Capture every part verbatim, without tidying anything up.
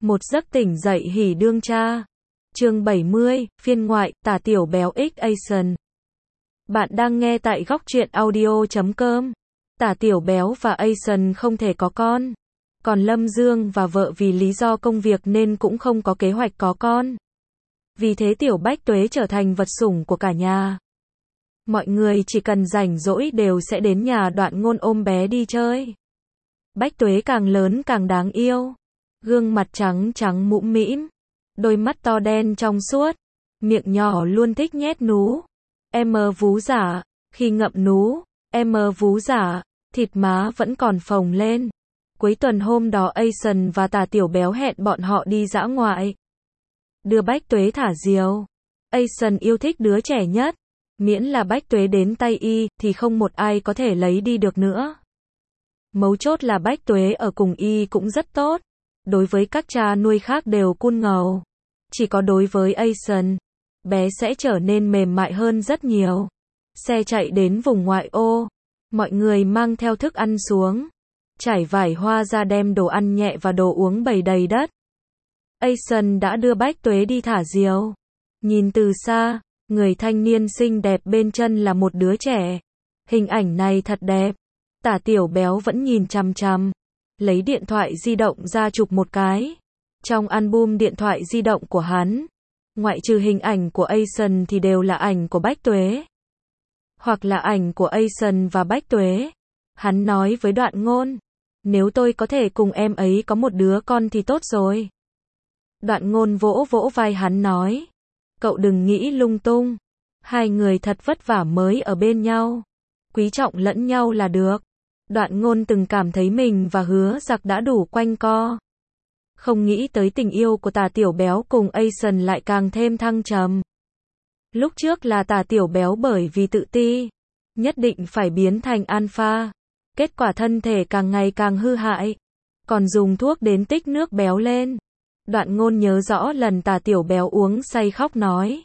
Một giấc tỉnh dậy hỉ đương cha. Chương bảy mươi, phiên ngoại, tả tiểu béo X Asian. Bạn đang nghe tại góc truyện audio chấm com. Tả tiểu béo và Asian không thể có con. Còn Lâm Dương và vợ vì lý do công việc nên cũng không có kế hoạch có con. Vì thế tiểu Bách Tuế trở thành vật sủng của cả nhà. Mọi người chỉ cần rảnh rỗi đều sẽ đến nhà Đoạn Ngôn ôm bé đi chơi. Bách Tuế càng lớn càng đáng yêu. Gương mặt trắng trắng mũm mĩm, đôi mắt to đen trong suốt, miệng nhỏ luôn thích nhét nú. Em mơ vú giả, khi ngậm nú, em mơ vú giả, thịt má vẫn còn phồng lên. Cuối tuần hôm đó Asian và tả tiểu béo hẹn bọn họ đi dã ngoại. Đưa Bách Tuế thả diều. Asian yêu thích đứa trẻ nhất. Miễn là Bách Tuế đến tay y, thì không một ai có thể lấy đi được nữa. Mấu chốt là Bách Tuế ở cùng y cũng rất tốt. Đối với các cha nuôi khác đều cool ngầu. Chỉ có đối với Asian, bé sẽ trở nên mềm mại hơn rất nhiều. Xe chạy đến vùng ngoại ô. Mọi người mang theo thức ăn xuống. Trải vải hoa ra đem đồ ăn nhẹ và đồ uống bày đầy đất. Asian đã đưa Bách Tuế đi thả diều. Nhìn từ xa, người thanh niên xinh đẹp bên chân là một đứa trẻ. Hình ảnh này thật đẹp. Tả tiểu béo vẫn nhìn chằm chằm. Lấy điện thoại di động ra chụp một cái. Trong album điện thoại di động của hắn, ngoại trừ hình ảnh của Asian thì đều là ảnh của Bách Tuế. Hoặc là ảnh của Asian và Bách Tuế. Hắn nói với Đoạn Ngôn, nếu tôi có thể cùng em ấy có một đứa con thì tốt rồi. Đoạn Ngôn vỗ vỗ vai hắn nói, cậu đừng nghĩ lung tung. Hai người thật vất vả mới ở bên nhau. Quý trọng lẫn nhau là được. Đoạn Ngôn từng cảm thấy mình và Hứa Giặc đã đủ quanh co. Không nghĩ tới tình yêu của tả tiểu béo cùng Asian lại càng thêm thăng trầm. Lúc trước là tả tiểu béo bởi vì tự ti, nhất định phải biến thành alpha. Kết quả thân thể càng ngày càng hư hại. Còn dùng thuốc đến tích nước béo lên. Đoạn Ngôn nhớ rõ lần tả tiểu béo uống say khóc nói.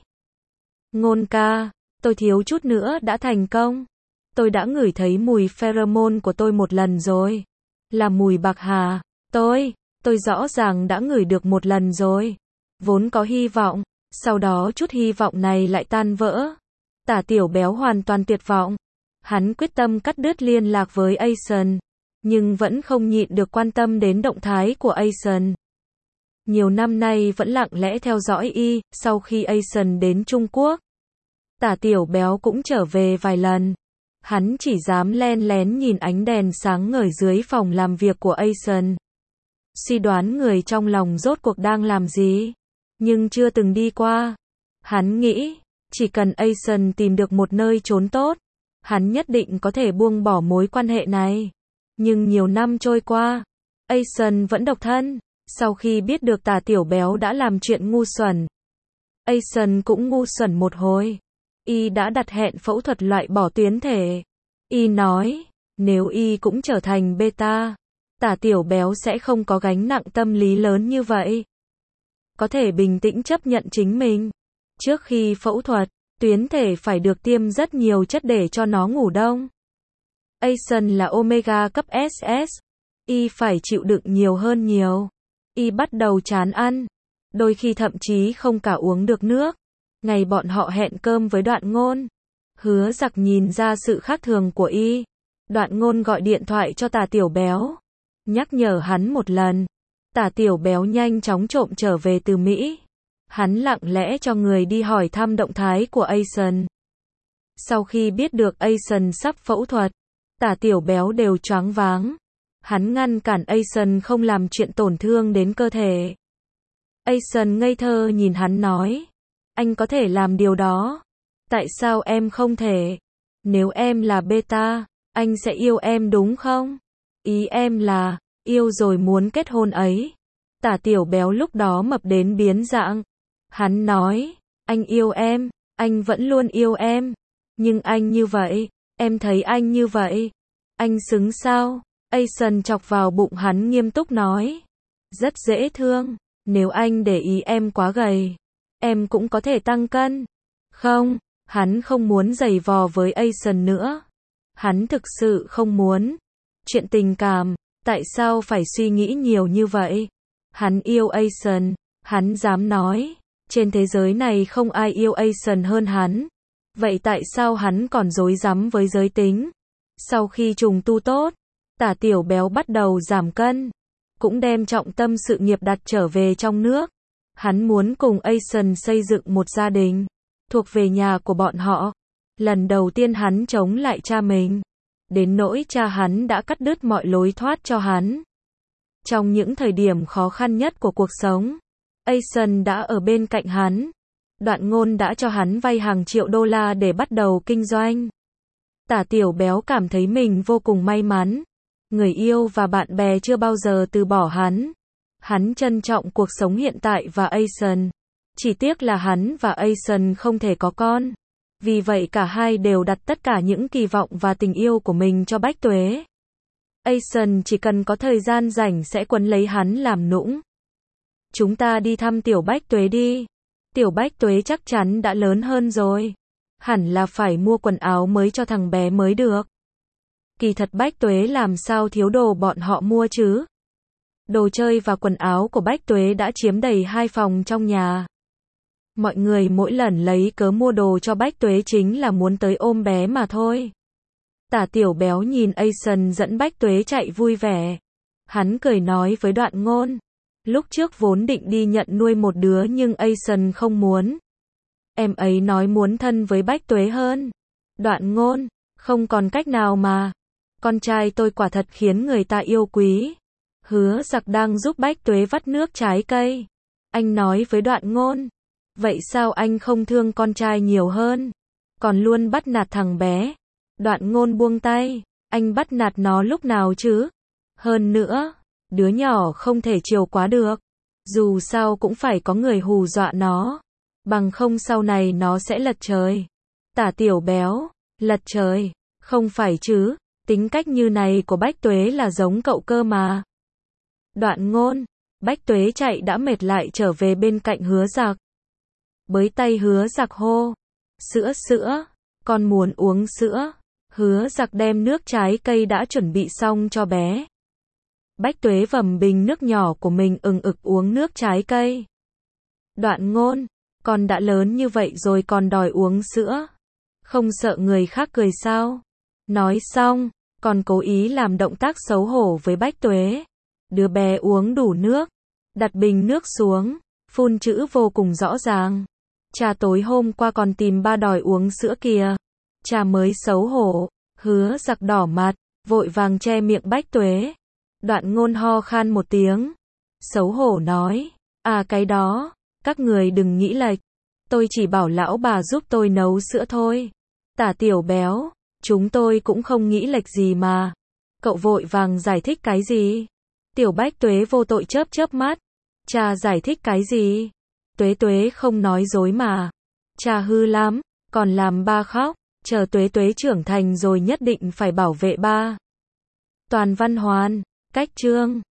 Ngôn ca, tôi thiếu chút nữa đã thành công. Tôi đã ngửi thấy mùi pheromone của tôi một lần rồi. Là mùi bạc hà. Tôi, tôi rõ ràng đã ngửi được một lần rồi. Vốn có hy vọng, sau đó chút hy vọng này lại tan vỡ. Tả tiểu béo hoàn toàn tuyệt vọng. Hắn quyết tâm cắt đứt liên lạc với Asian, nhưng vẫn không nhịn được quan tâm đến động thái của Asian. Nhiều năm nay vẫn lặng lẽ theo dõi y, sau khi Asian đến Trung Quốc. Tả tiểu béo cũng trở về vài lần. Hắn chỉ dám len lén nhìn ánh đèn sáng ngời dưới phòng làm việc của Asian. Suy đoán người trong lòng rốt cuộc đang làm gì, nhưng chưa từng đi qua. Hắn nghĩ, chỉ cần Asian tìm được một nơi trốn tốt, hắn nhất định có thể buông bỏ mối quan hệ này. Nhưng nhiều năm trôi qua, Asian vẫn độc thân. Sau khi biết được tả tiểu béo đã làm chuyện ngu xuẩn, Asian cũng ngu xuẩn một hồi. Y đã đặt hẹn phẫu thuật loại bỏ tuyến thể. Y nói, nếu Y cũng trở thành beta, tả tiểu béo sẽ không có gánh nặng tâm lý lớn như vậy. Có thể bình tĩnh chấp nhận chính mình. Trước khi phẫu thuật, tuyến thể phải được tiêm rất nhiều chất để cho nó ngủ đông. Asian là omega cấp ét ét. Y phải chịu đựng nhiều hơn nhiều. Y bắt đầu chán ăn. Đôi khi thậm chí không cả uống được nước. Ngày bọn họ hẹn cơm với Đoạn Ngôn, Hứa Giặc nhìn ra sự khác thường của y. Đoạn Ngôn gọi điện thoại cho tả tiểu béo, nhắc nhở hắn một lần. Tả tiểu béo nhanh chóng trộm trở về từ Mỹ. Hắn lặng lẽ cho người đi hỏi thăm động thái của Asian. Sau khi biết được Asian sắp phẫu thuật, tả tiểu béo đều choáng váng. Hắn ngăn cản Asian không làm chuyện tổn thương đến cơ thể. Asian ngây thơ nhìn hắn nói, anh có thể làm điều đó. Tại sao em không thể? Nếu em là beta, anh sẽ yêu em đúng không? Ý em là, yêu rồi muốn kết hôn ấy. Tả tiểu béo lúc đó mập đến biến dạng. Hắn nói, anh yêu em, anh vẫn luôn yêu em. Nhưng anh như vậy, em thấy anh như vậy, anh xứng sao? Asian chọc vào bụng hắn nghiêm túc nói, rất dễ thương. Nếu anh để ý em quá gầy, em cũng có thể tăng cân. Không, hắn không muốn giày vò với Asian nữa. Hắn thực sự không muốn. Chuyện tình cảm, tại sao phải suy nghĩ nhiều như vậy? Hắn yêu Ason, hắn dám nói, trên thế giới này không ai yêu Ason hơn hắn. Vậy tại sao hắn còn dối rắm với giới tính? Sau khi trùng tu tốt, Tả Tiểu Béo bắt đầu giảm cân, cũng đem trọng tâm sự nghiệp đặt trở về trong nước. Hắn muốn cùng Ason xây dựng một gia đình, thuộc về nhà của bọn họ. Lần đầu tiên hắn chống lại cha mình, đến nỗi cha hắn đã cắt đứt mọi lối thoát cho hắn. Trong những thời điểm khó khăn nhất của cuộc sống, Ason đã ở bên cạnh hắn. Đoạn Ngôn đã cho hắn vay hàng triệu đô la để bắt đầu kinh doanh. Tả Tiểu Béo cảm thấy mình vô cùng may mắn. Người yêu và bạn bè chưa bao giờ từ bỏ hắn. Hắn trân trọng cuộc sống hiện tại và Ason. Chỉ tiếc là hắn và Ason không thể có con. Vì vậy cả hai đều đặt tất cả những kỳ vọng và tình yêu của mình cho Bách Tuế. Ason chỉ cần có thời gian rảnh sẽ quấn lấy hắn làm nũng. Chúng ta đi thăm Tiểu Bách Tuế đi. Tiểu Bách Tuế chắc chắn đã lớn hơn rồi. Hẳn là phải mua quần áo mới cho thằng bé mới được. Kỳ thật Bách Tuế làm sao thiếu đồ bọn họ mua chứ? Đồ chơi và quần áo của Bách Tuế đã chiếm đầy hai phòng trong nhà. Mọi người mỗi lần lấy cớ mua đồ cho Bách Tuế chính là muốn tới ôm bé mà thôi. Tả Tiểu Béo nhìn Ason dẫn Bách Tuế chạy vui vẻ. Hắn cười nói với Đoạn Ngôn. Lúc trước vốn định đi nhận nuôi một đứa nhưng Ason không muốn. Em ấy nói muốn thân với Bách Tuế hơn. Đoạn Ngôn, không còn cách nào mà. Con trai tôi quả thật khiến người ta yêu quý. Hứa Giặc đang giúp Bách Tuế vắt nước trái cây. Anh nói với Đoạn Ngôn. Vậy sao anh không thương con trai nhiều hơn? Còn luôn bắt nạt thằng bé. Đoạn Ngôn buông tay. Anh bắt nạt nó lúc nào chứ? Hơn nữa, đứa nhỏ không thể chiều quá được. Dù sao cũng phải có người hù dọa nó. Bằng không sau này nó sẽ lật trời. Tả Tiểu Béo, lật trời, không phải chứ, tính cách như này của Bách Tuế là giống cậu cơ mà. Đoạn Ngôn, Bách Tuế chạy đã mệt lại trở về bên cạnh Hứa Giặc. Bới tay Hứa Giặc hô, sữa sữa, con muốn uống sữa. Hứa Giặc đem nước trái cây đã chuẩn bị xong cho bé. Bách Tuế vầm bình nước nhỏ của mình ừng ực uống nước trái cây. Đoạn Ngôn, con đã lớn như vậy rồi còn đòi uống sữa. Không sợ người khác cười sao? Nói xong, còn cố ý làm động tác xấu hổ với Bách Tuế. Đứa bé uống đủ nước, đặt bình nước xuống, phun chữ vô cùng rõ ràng. Cha tối hôm qua còn tìm ba đòi uống sữa kìa. Cha mới xấu hổ. Hứa Giặc đỏ mặt, vội vàng che miệng Bách Tuế. Đoạn Ngôn ho khan một tiếng. Xấu hổ nói, à cái đó, các người đừng nghĩ lệch. Tôi chỉ bảo lão bà giúp tôi nấu sữa thôi. Tả Tiểu Béo, chúng tôi cũng không nghĩ lệch gì mà. Cậu vội vàng giải thích cái gì? Tiểu Bách Tuế vô tội chớp chớp mắt. Cha giải thích cái gì? Tuế Tuế không nói dối mà. Cha hư lắm, còn làm ba khóc. Chờ Tuế Tuế trưởng thành rồi nhất định phải bảo vệ ba. Toàn văn hoàn, cách chương.